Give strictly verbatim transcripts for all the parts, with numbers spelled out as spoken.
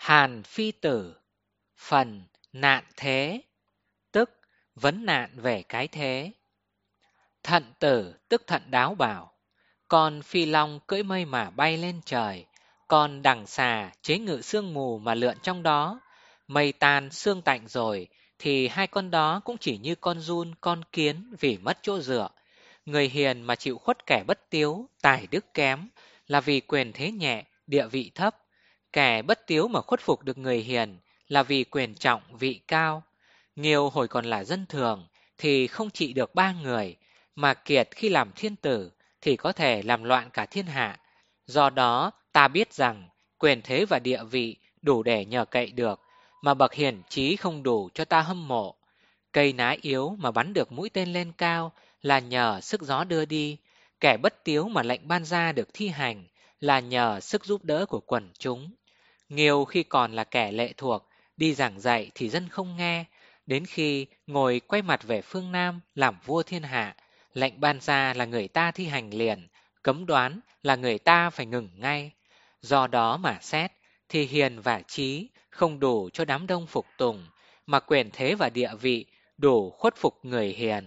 Hàn Phi Tử, phần nạn thế, tức vấn nạn về cái thế. Thận Tử tức Thận Đáo bảo, con phi long cưỡi mây mà bay lên trời, con đằng xà chế ngự sương mù mà lượn trong đó. Mây tan sương tạnh rồi, thì hai con đó cũng chỉ như con giun, con kiến vì mất chỗ dựa. Người hiền mà chịu khuất kẻ bất tiếu, tài đức kém, là vì quyền thế nhẹ, địa vị thấp. Kẻ bất tiếu mà khuất phục được người hiền, là vì quyền trọng, vị cao. Nghiêu hồi còn là dân thường, thì không trị được ba người, mà Kiệt khi làm thiên tử, thì có thể làm loạn cả thiên hạ. Do đó ta biết rằng quyền thế và địa vị đủ để nhờ cậy được, mà bậc hiền trí không đủ cho ta hâm mộ. Cây ná yếu mà bắn được mũi tên lên cao là nhờ sức gió đưa đi, kẻ bất tiếu mà lệnh ban ra được thi hành là nhờ sức giúp đỡ của quần chúng. Nghiêu khi còn là kẻ lệ thuộc, đi giảng dạy thì dân không nghe, đến khi ngồi quay mặt về phương Nam làm vua thiên hạ, lệnh ban ra là người ta thi hành liền, cấm đoán là người ta phải ngừng ngay. Do đó mà xét, thì hiền và trí không đủ cho đám đông phục tùng, mà quyền thế và địa vị đủ khuất phục người hiền.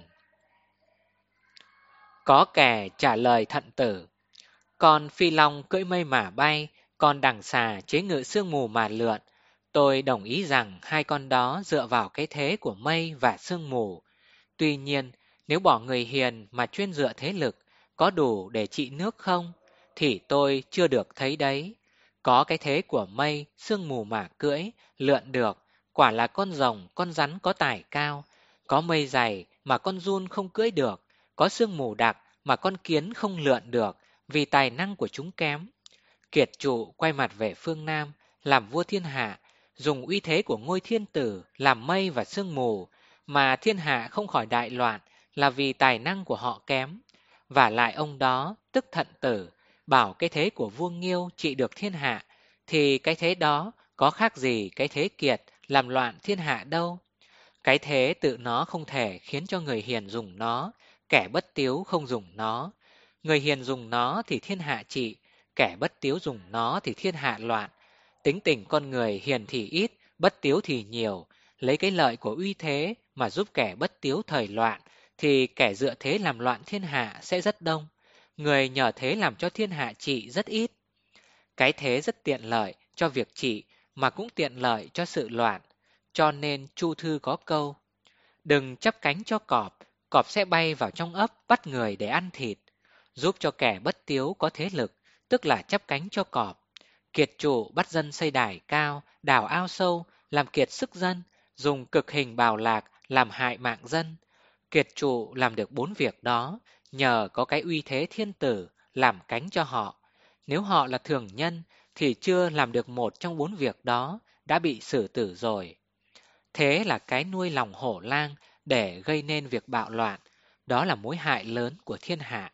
Có kẻ trả lời Thận Tử, con phi long cưỡi mây mà bay, con đằng xà chế ngự sương mù mà lượn. Tôi đồng ý rằng hai con đó dựa vào cái thế của mây và sương mù. Tuy nhiên, nếu bỏ người hiền mà chuyên dựa thế lực, có đủ để trị nước không? Thì tôi chưa được thấy đấy. Có cái thế của mây, sương mù mà cưỡi, lượn được, quả là con rồng, con rắn có tài cao. Có mây dày mà con giun không cưỡi được, có sương mù đặc mà con kiến không lượn được, vì tài năng của chúng kém. Kiệt trụ quay mặt về phương Nam, làm vua thiên hạ, dùng uy thế của ngôi thiên tử làm mây và sương mù, mà thiên hạ không khỏi đại loạn là vì tài năng của họ kém. Và lại ông đó, tức Thận Tử, bảo cái thế của vua Nghiêu trị được thiên hạ, thì cái thế đó có khác gì cái thế Kiệt làm loạn thiên hạ đâu. Cái thế tự nó không thể khiến cho người hiền dùng nó, kẻ bất tiếu không dùng nó. Người hiền dùng nó thì thiên hạ trị, kẻ bất tiếu dùng nó thì thiên hạ loạn. Tính tình con người hiền thì ít, bất tiếu thì nhiều. Lấy cái lợi của uy thế mà giúp kẻ bất tiếu thời loạn, thì kẻ dựa thế làm loạn thiên hạ sẽ rất đông. Người nhờ thế làm cho thiên hạ trị rất ít. Cái thế rất tiện lợi cho việc trị, mà cũng tiện lợi cho sự loạn. Cho nên Chu Thư có câu, đừng chắp cánh cho cọp, cọp sẽ bay vào trong ấp bắt người để ăn thịt. Giúp cho kẻ bất tiếu có thế lực, tức là chắp cánh cho cọp. Kiệt trụ bắt dân xây đài cao, đào ao sâu, làm kiệt sức dân, dùng cực hình bào lạc, làm hại mạng dân. Kiệt trụ làm được bốn việc đó, nhờ có cái uy thế thiên tử làm cánh cho họ. Nếu họ là thường nhân, thì chưa làm được một trong bốn việc đó, đã bị xử tử rồi. Thế là cái nuôi lòng hổ lang để gây nên việc bạo loạn, đó là mối hại lớn của thiên hạ.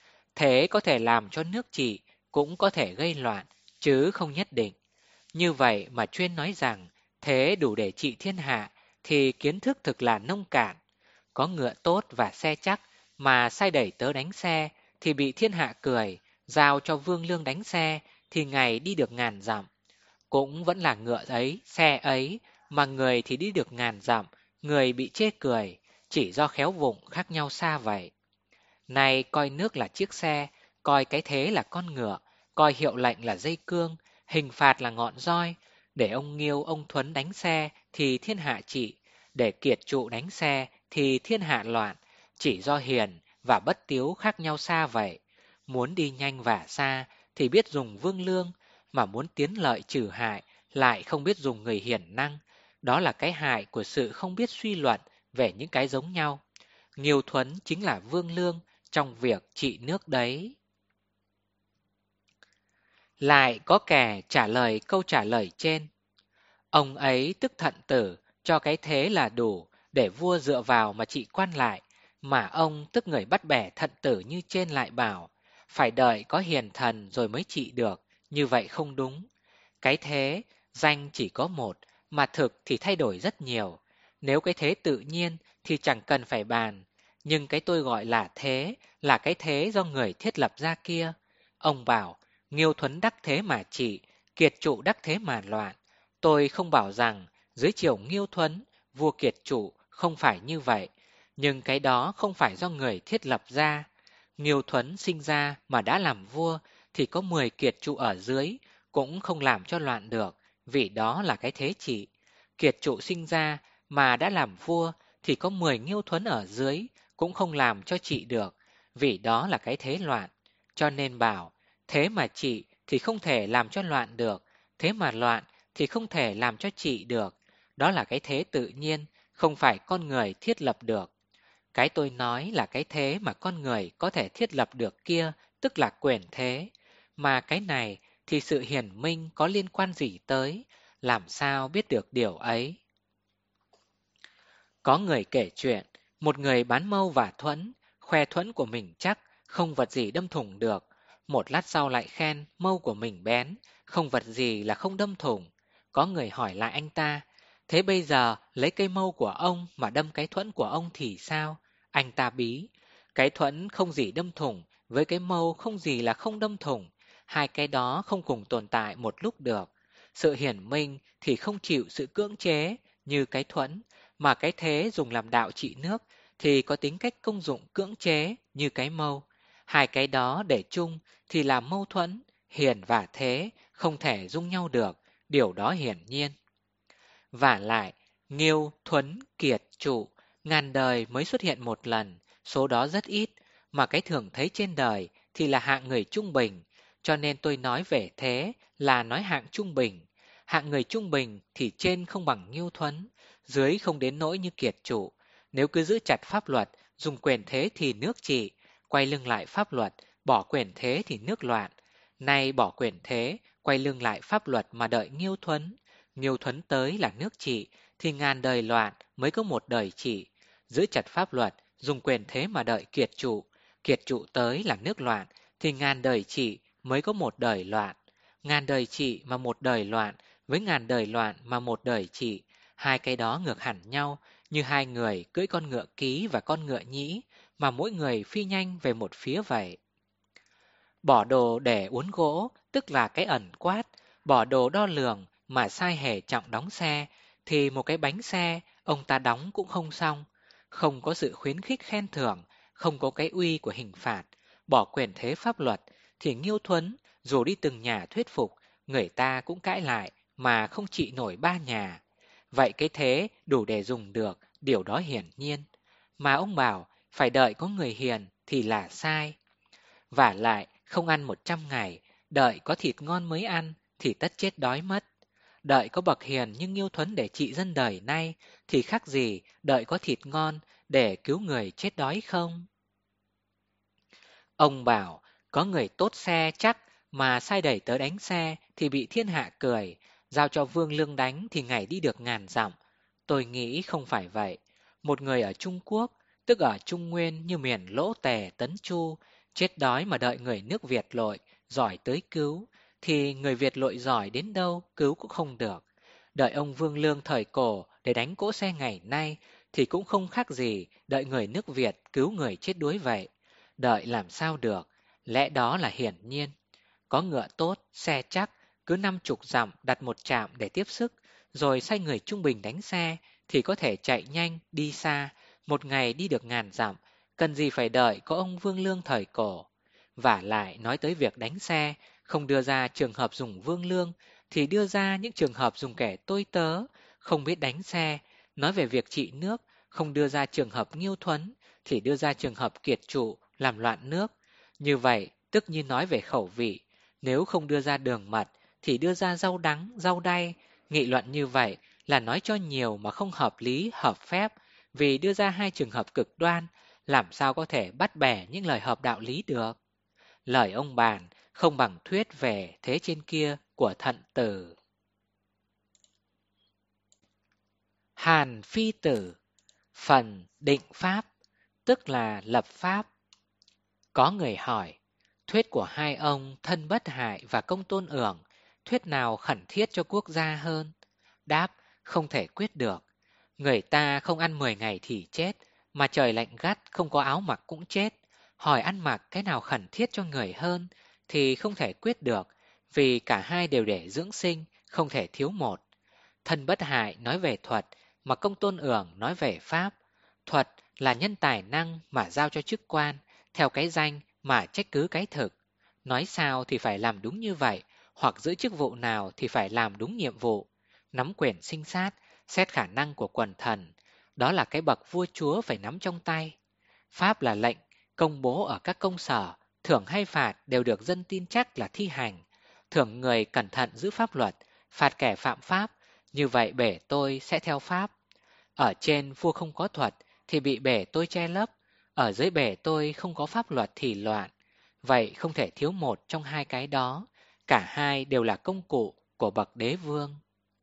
Thế có thể làm cho nước trị, cũng có thể gây loạn, chứ không nhất định. Như vậy mà chuyên nói rằng thế đủ để trị thiên hạ, thì kiến thức thực là nông cạn. Có ngựa tốt và xe chắc, mà sai đẩy tớ đánh xe, thì bị thiên hạ cười, giao cho vương lương đánh xe, thì ngày đi được ngàn dặm. Cũng vẫn là ngựa ấy, xe ấy, mà người thì đi được ngàn dặm, người bị chê cười, chỉ do khéo vụng khác nhau xa vậy. Này coi nước là chiếc xe, coi cái thế là con ngựa, coi hiệu lệnh là dây cương, hình phạt là ngọn roi. Để ông Nghiêu ông Thuấn đánh xe thì thiên hạ trị, để Kiệt trụ đánh xe thì thiên hạ loạn, chỉ do hiền và bất tiếu khác nhau xa vậy. Muốn đi nhanh và xa thì biết dùng vương lương, mà muốn tiến lợi trừ hại lại không biết dùng người hiền năng. Đó là cái hại của sự không biết suy luận về những cái giống nhau. Nghiêu Thuấn chính là vương lương trong việc trị nước đấy. Lại có kẻ trả lời câu trả lời trên. Ông ấy tức Thận Tử cho cái thế là đủ để vua dựa vào mà trị quan lại, mà ông tức người bắt bẻ Thận Tử như trên lại bảo, phải đợi có hiền thần rồi mới trị được, như vậy không đúng. Cái thế, danh chỉ có một, mà thực thì thay đổi rất nhiều. Nếu cái thế tự nhiên thì chẳng cần phải bàn, nhưng cái tôi gọi là thế, là cái thế do người thiết lập ra kia. Ông bảo, Nghiêu Thuấn đắc thế mà trị, Kiệt trụ đắc thế mà loạn. Tôi không bảo rằng dưới triều Nghiêu Thuấn, vua Kiệt Trụ không phải như vậy, nhưng cái đó không phải do người thiết lập ra. Nghiêu Thuấn sinh ra mà đã làm vua thì có mười Kiệt Trụ ở dưới cũng không làm cho loạn được, vì đó là cái thế trị. Kiệt Trụ sinh ra mà đã làm vua thì có mười Nghiêu Thuấn ở dưới cũng không làm cho trị được, vì đó là cái thế loạn. Cho nên bảo, thế mà trị thì không thể làm cho loạn được, thế mà loạn thì không thể làm cho trị được. Đó là cái thế tự nhiên, không phải con người thiết lập được. Cái tôi nói là cái thế mà con người có thể thiết lập được kia, tức là quyền thế. Mà cái này thì sự hiển minh có liên quan gì tới, làm sao biết được điều ấy. Có người kể chuyện, một người bán mâu và thuẫn, khoe thuẫn của mình chắc, không vật gì đâm thủng được. Một lát sau lại khen mâu của mình bén, không vật gì là không đâm thủng. Có người hỏi lại anh ta, thế bây giờ lấy cây mâu của ông mà đâm cái thuẫn của ông thì sao? Anh ta bí, cái thuẫn không gì đâm thủng, với cái mâu không gì là không đâm thủng. Hai cái đó không cùng tồn tại một lúc được. Sự hiển minh thì không chịu sự cưỡng chế như cái thuẫn, mà cái thế dùng làm đạo trị nước thì có tính cách công dụng cưỡng chế như cái mâu. Hai cái đó để chung thì là mâu thuẫn, hiền và thế không thể dung nhau được, điều đó hiển nhiên. Vả lại, Nghiêu, Thuấn, Kiệt, Trụ, ngàn đời mới xuất hiện một lần, số đó rất ít, mà cái thường thấy trên đời thì là hạng người trung bình, cho nên tôi nói về thế là nói hạng trung bình. Hạng người trung bình thì trên không bằng Nghiêu Thuấn, dưới không đến nỗi như Kiệt Trụ. Nếu cứ giữ chặt pháp luật, dùng quyền thế thì nước trị, quay lưng lại pháp luật, bỏ quyền thế thì nước loạn. Nay bỏ quyền thế, quay lưng lại pháp luật mà đợi Nghiêu Thuấn. Nghiêu Thuấn tới là nước trị, thì ngàn đời loạn mới có một đời trị. Giữ chặt pháp luật, dùng quyền thế mà đợi Kiệt Trụ. Kiệt Trụ tới là nước loạn, thì ngàn đời trị mới có một đời loạn. Ngàn đời trị mà một đời loạn, với ngàn đời loạn mà một đời trị. Hai cái đó ngược hẳn nhau, như hai người cưỡi con ngựa ký và con ngựa nhĩ, mà mỗi người phi nhanh về một phía vậy. Bỏ đồ để uốn gỗ, tức là cái ẩn quát, bỏ đồ đo lường mà sai hề trọng đóng xe, thì một cái bánh xe ông ta đóng cũng không xong. Không có sự khuyến khích khen thưởng, không có cái uy của hình phạt, bỏ quyền thế pháp luật, thì Nghiêu Thuấn dù đi từng nhà thuyết phục, người ta cũng cãi lại mà không trị nổi ba nhà. Vậy cái thế đủ để dùng được, điều đó hiển nhiên. Mà ông bảo phải đợi có người hiền thì là sai. Vả lại không ăn một trăm ngày, đợi có thịt ngon mới ăn thì tất chết đói mất. Đợi có bậc hiền như Nghiêu Thuấn để trị dân đời nay thì khác gì đợi có thịt ngon để cứu người chết đói không? Ông bảo có người tốt xe chắc mà sai đẩy tới đánh xe thì bị thiên hạ cười, giao cho Vương Lương đánh thì ngày đi được ngàn dặm. Tôi nghĩ không phải vậy. Một người ở Trung Quốc, tức ở Trung Nguyên như miền Lỗ Tề, Tấn Chu, chết đói mà đợi người nước Việt lội, giỏi tới cứu, thì người Việt lội giỏi đến đâu cứu cũng không được. Đợi ông Vương Lương thời cổ để đánh cỗ xe ngày nay thì cũng không khác gì đợi người nước Việt cứu người chết đuối vậy. Đợi làm sao được, lẽ đó là hiển nhiên. Có ngựa tốt, xe chắc, cứ năm chục dặm đặt một trạm để tiếp sức, rồi sai người trung bình đánh xe thì có thể chạy nhanh, đi xa, một ngày đi được ngàn dặm, cần gì phải đợi có ông Vương Lương thời cổ. Vả lại nói tới việc đánh xe, không đưa ra trường hợp dùng Vương Lương, thì đưa ra những trường hợp dùng kẻ tôi tớ, không biết đánh xe. Nói về việc trị nước, không đưa ra trường hợp Nghiêu Thuấn, thì đưa ra trường hợp Kiệt Trụ, làm loạn nước. Như vậy, tức như nói về khẩu vị, nếu không đưa ra đường mật, thì đưa ra rau đắng, rau đay. Nghị luận như vậy là nói cho nhiều mà không hợp lý, hợp phép, vì đưa ra hai trường hợp cực đoan, làm sao có thể bắt bẻ những lời hợp đạo lý được. Lời ông bàn không bằng thuyết về thế trên kia của Thận Tử. Hàn Phi Tử, phần định pháp, tức là lập pháp. Có người hỏi, thuyết của hai ông Thân Bất Hại và Công Tôn Ưởng, thuyết nào khẩn thiết cho quốc gia hơn? Đáp, không thể quyết được. Người ta không ăn mười ngày thì chết, mà trời lạnh gắt không có áo mặc cũng chết. Hỏi ăn mặc cái nào khẩn thiết cho người hơn thì không thể quyết được, vì cả hai đều để dưỡng sinh, không thể thiếu một. Thân Bất Hại nói về thuật, mà Công Tôn Ưởng nói về pháp. Thuật là nhân tài năng mà giao cho chức quan, theo cái danh mà trách cứ cái thực. Nói sao thì phải làm đúng như vậy, hoặc giữ chức vụ nào thì phải làm đúng nhiệm vụ. Nắm quyền sinh sát, xét khả năng của quần thần, đó là cái bậc vua chúa phải nắm trong tay. Pháp là lệnh, công bố ở các công sở, thưởng hay phạt đều được dân tin chắc là thi hành. Thưởng người cẩn thận giữ pháp luật, phạt kẻ phạm pháp, như vậy bể tôi sẽ theo pháp. Ở trên vua không có thuật thì bị bể tôi che lấp, ở dưới bể tôi không có pháp luật thì loạn. Vậy không thể thiếu một trong hai cái đó, cả hai đều là công cụ của bậc đế vương.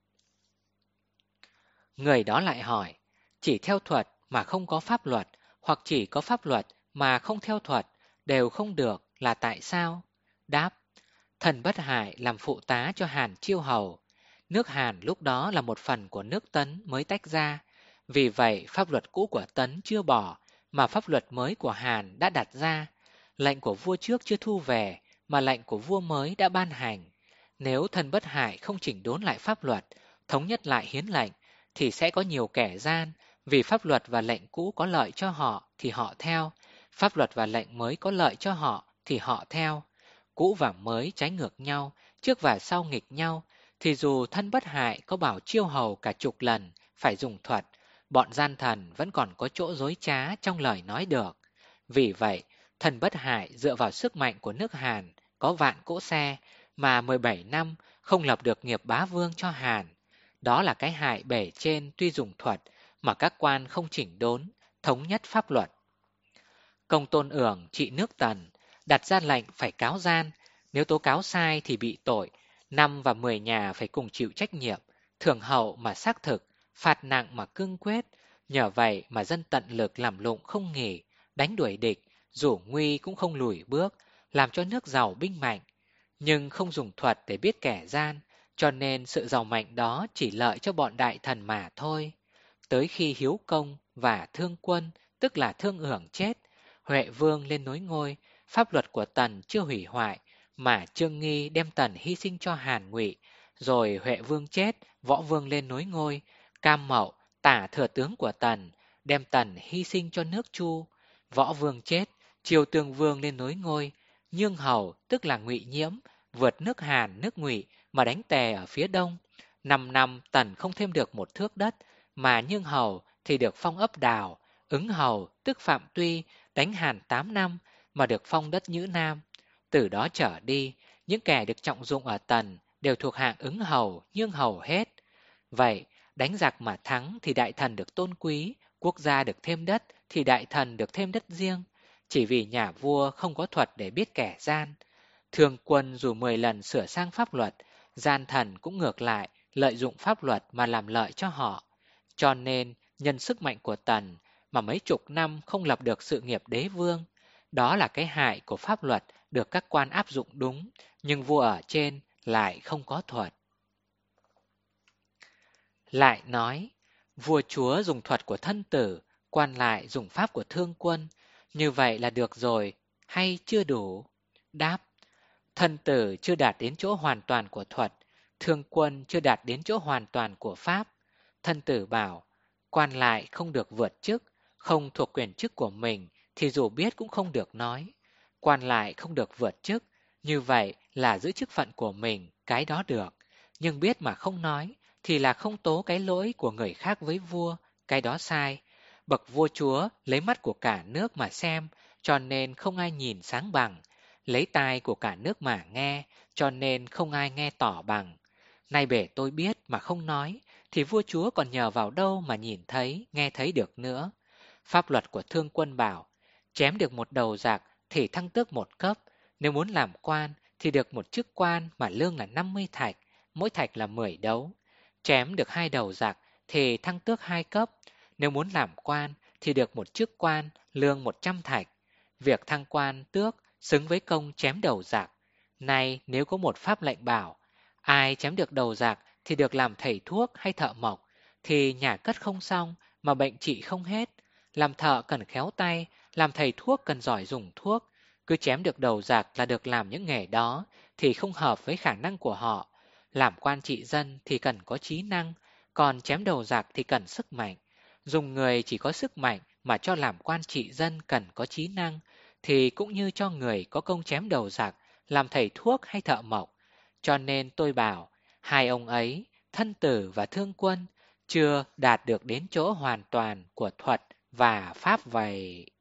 Người đó lại hỏi, chỉ theo thuật mà không có pháp luật, hoặc chỉ có pháp luật mà không theo thuật, đều không được là tại sao? Đáp, Thần Bất Hại làm phụ tá cho Hàn Chiêu Hầu. Nước Hàn lúc đó là một phần của nước Tấn mới tách ra. Vì vậy pháp luật cũ của Tấn chưa bỏ, mà pháp luật mới của Hàn đã đặt ra. Lệnh của vua trước chưa thu về, mà lệnh của vua mới đã ban hành. Nếu Thần Bất Hại không chỉnh đốn lại pháp luật, thống nhất lại hiến lệnh, thì sẽ có nhiều kẻ gian, vì pháp luật và lệnh cũ có lợi cho họ thì họ theo, pháp luật và lệnh mới có lợi cho họ thì họ theo. Cũ và mới trái ngược nhau, trước và sau nghịch nhau, thì dù Thân Bất Hại có bảo Chiêu Hầu cả chục lần phải dùng thuật, bọn gian thần vẫn còn có chỗ dối trá trong lời nói được. Vì vậy, Thần Bất Hại dựa vào sức mạnh của nước Hàn có vạn cỗ xe mà mười bảy năm không lập được nghiệp bá vương cho Hàn. Đó là cái hại bể trên tuy dùng thuật mà các quan không chỉnh đốn, thống nhất pháp luật. Công Tôn Ưởng trị nước Tần, đặt ra lệnh phải cáo gian, nếu tố cáo sai thì bị tội, năm và mười nhà phải cùng chịu trách nhiệm, thưởng hậu mà xác thực, phạt nặng mà cương quyết. Nhờ vậy mà dân tận lực làm lụng không nghỉ, đánh đuổi địch, dù nguy cũng không lùi bước, làm cho nước giàu binh mạnh. Nhưng không dùng thuật để biết kẻ gian, cho nên sự giàu mạnh đó chỉ lợi cho bọn đại thần mà thôi. Tới khi Hiếu Công và Thương Quân, tức là Thương Ưởng chết, Huệ Vương lên nối ngôi, pháp luật của Tần chưa hủy hoại, mà Trương Nghi đem Tần hy sinh cho Hàn Ngụy, rồi Huệ Vương chết, Võ Vương lên nối ngôi, Cam Mậu, tả thừa tướng của Tần, đem Tần hy sinh cho nước Chu, Võ Vương chết, Triều Tương Vương lên nối ngôi, Nhương Hầu, tức là Ngụy Nhiễm, vượt nước Hàn, nước Ngụy mà đánh Tề ở phía đông. Năm năm Tần không thêm được một thước đất, mà Nhương Hầu thì được phong ấp Đào, Ứng Hầu tức Phạm Tuy đánh Hàn tám năm mà được phong đất Nhữ Nam. Từ đó trở đi, những kẻ được trọng dụng ở Tần đều thuộc hạng Ứng Hầu, Nhương Hầu hết. Vậy, đánh giặc mà thắng thì đại thần được tôn quý, quốc gia được thêm đất thì đại thần được thêm đất riêng, chỉ vì nhà vua không có thuật để biết kẻ gian. Thường quân dù mười lần sửa sang pháp luật, gian thần cũng ngược lại, lợi dụng pháp luật mà làm lợi cho họ. Cho nên, nhân sức mạnh của Tần mà mấy chục năm không lập được sự nghiệp đế vương. Đó là cái hại của pháp luật được các quan áp dụng đúng, nhưng vua ở trên lại không có thuật. Lại nói, vua chúa dùng thuật của thân tử, quan lại dùng pháp của thương quân, như vậy là được rồi, hay chưa đủ? Đáp, thân tử chưa đạt đến chỗ hoàn toàn của thuật, thương quân chưa đạt đến chỗ hoàn toàn của pháp. Thân tử bảo, quan lại không được vượt chức, không thuộc quyền chức của mình thì dù biết cũng không được nói. Quan lại không được vượt chức, như vậy là giữ chức phận của mình, cái đó được. Nhưng biết mà không nói thì là không tố cái lỗi của người khác với vua, cái đó sai. Bậc vua chúa lấy mắt của cả nước mà xem, cho nên không ai nhìn sáng bằng. Lấy tai của cả nước mà nghe, cho nên không ai nghe tỏ bằng. Nay bể tôi biết mà không nói, thì vua chúa còn nhờ vào đâu mà nhìn thấy, nghe thấy được nữa. Pháp luật của thương quân bảo, chém được một đầu giặc thì thăng tước một cấp, nếu muốn làm quan thì được một chức quan mà lương là năm mươi thạch, mỗi thạch là mười đấu. Chém được hai đầu giặc thì thăng tước hai cấp, nếu muốn làm quan thì được một chức quan lương một trăm thạch. Việc thăng quan tước xứng với công chém đầu giặc. Nay nếu có một pháp lệnh bảo, ai chém được đầu giặc thì được làm thầy thuốc hay thợ mộc, thì nhà cất không xong mà bệnh trị không hết. Làm thợ cần khéo tay, làm thầy thuốc cần giỏi dùng thuốc. Cứ chém được đầu giặc là được làm những nghề đó thì không hợp với khả năng của họ. Làm quan trị dân thì cần có trí năng, Còn chém đầu giặc thì cần sức mạnh. Dùng người chỉ có sức mạnh mà cho làm quan trị dân cần có trí năng, thì cũng như cho người có công chém đầu giặc, làm thầy thuốc hay thợ mộc. Cho nên tôi bảo, hai ông ấy, Thân Tử và Thương Quân, chưa đạt được đến chỗ hoàn toàn của thuật và pháp vậy.